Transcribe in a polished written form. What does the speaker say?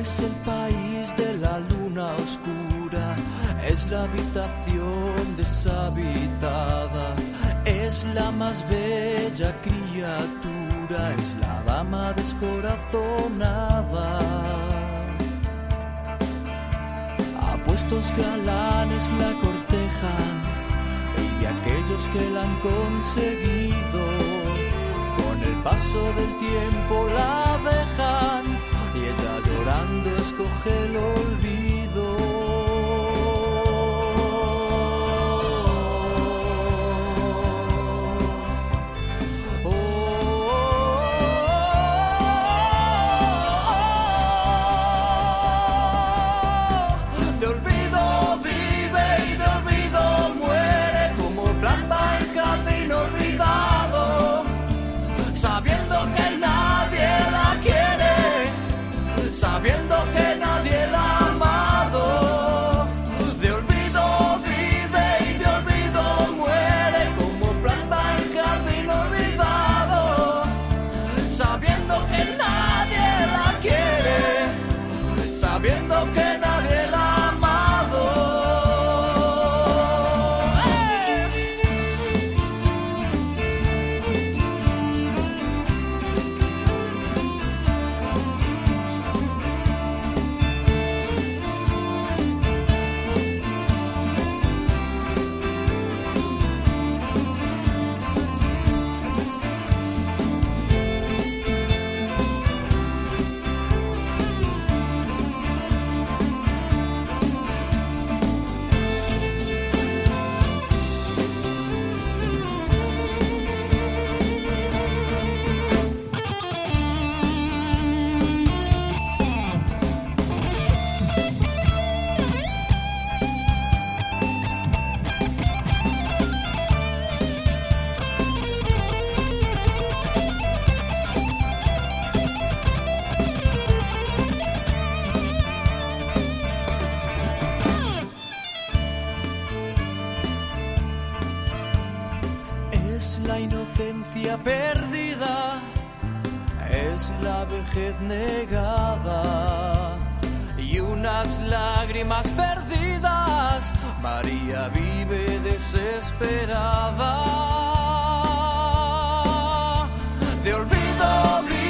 Es el país de la luna oscura, es la habitación deshabitada, es la más bella criatura, es la dama descorazonada. Apuestos galanes la cortejan y de aquellos que la han conseguido, con el paso del tiempo la dejan y ella llorando escoge el olvido. De olvido vive y de olvido muere, como planta en jardín olvidado, sabiendo que nadie la quiere, sabiendo que nadie la ha amado. De olvido vive y de olvido muere, como planta en jardín olvidado, sabiendo que nadie la quiere, sabiendo que nadie la ha amado. Es la inocencia perdida, es la vejez negada y unas lágrimas perdidas. María vive desesperada. De olvido